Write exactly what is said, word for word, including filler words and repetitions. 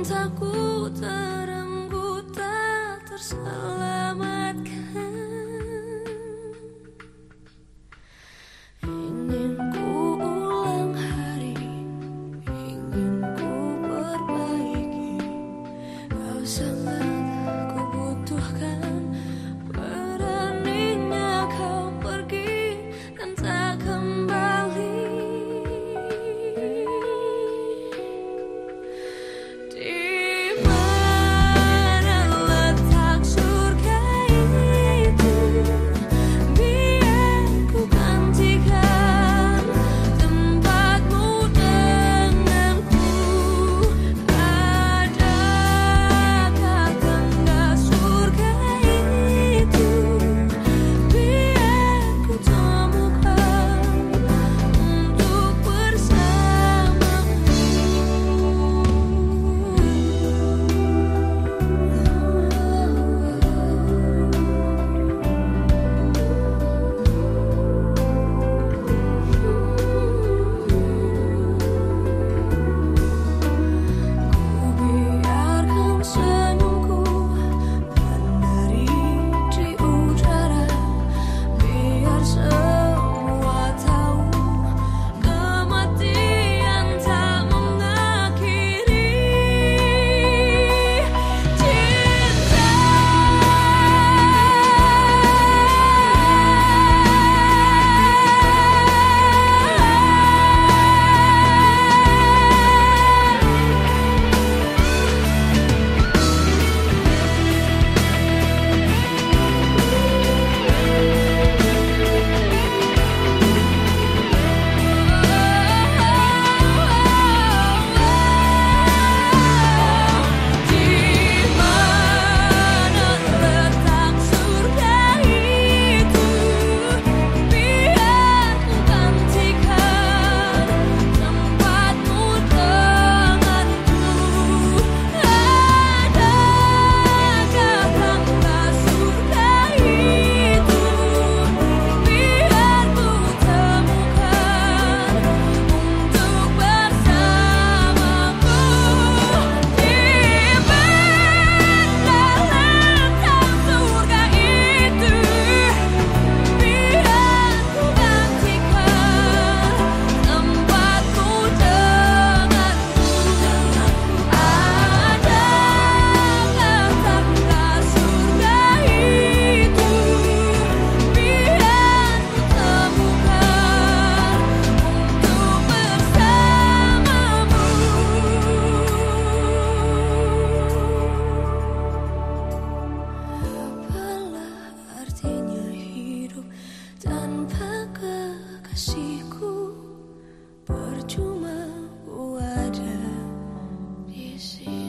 tak ku terenggut, tak terselamatkan. Ingin ku ulang hari, ingin ku perbaiki. Kau sangat ku butuhkan, beraninya kau pergi dan tak kembali. Di mana letak surga itu? Biar ku gantikan tempatmu denganku. Adakah tangga surga itu? Biar ku temukan untuk bersamamu. Ku biarkan senyumku menari di udara, biar semua tahu kematian tak mengakhiri cinta. Di mana letak surga itu? Biar ku gantikan tempatmu denganku. Adakah tangga surga itu? Biar ku temukan untuk bersamamu. Di mana letak surga itu? Biar ku gantikan tempatmu denganku. Adakah tangga surga itu? Biar ku temukan untuk bersamamu. Apalah artinya hidup tanpa kekasihku? Percuma ku ada di sini.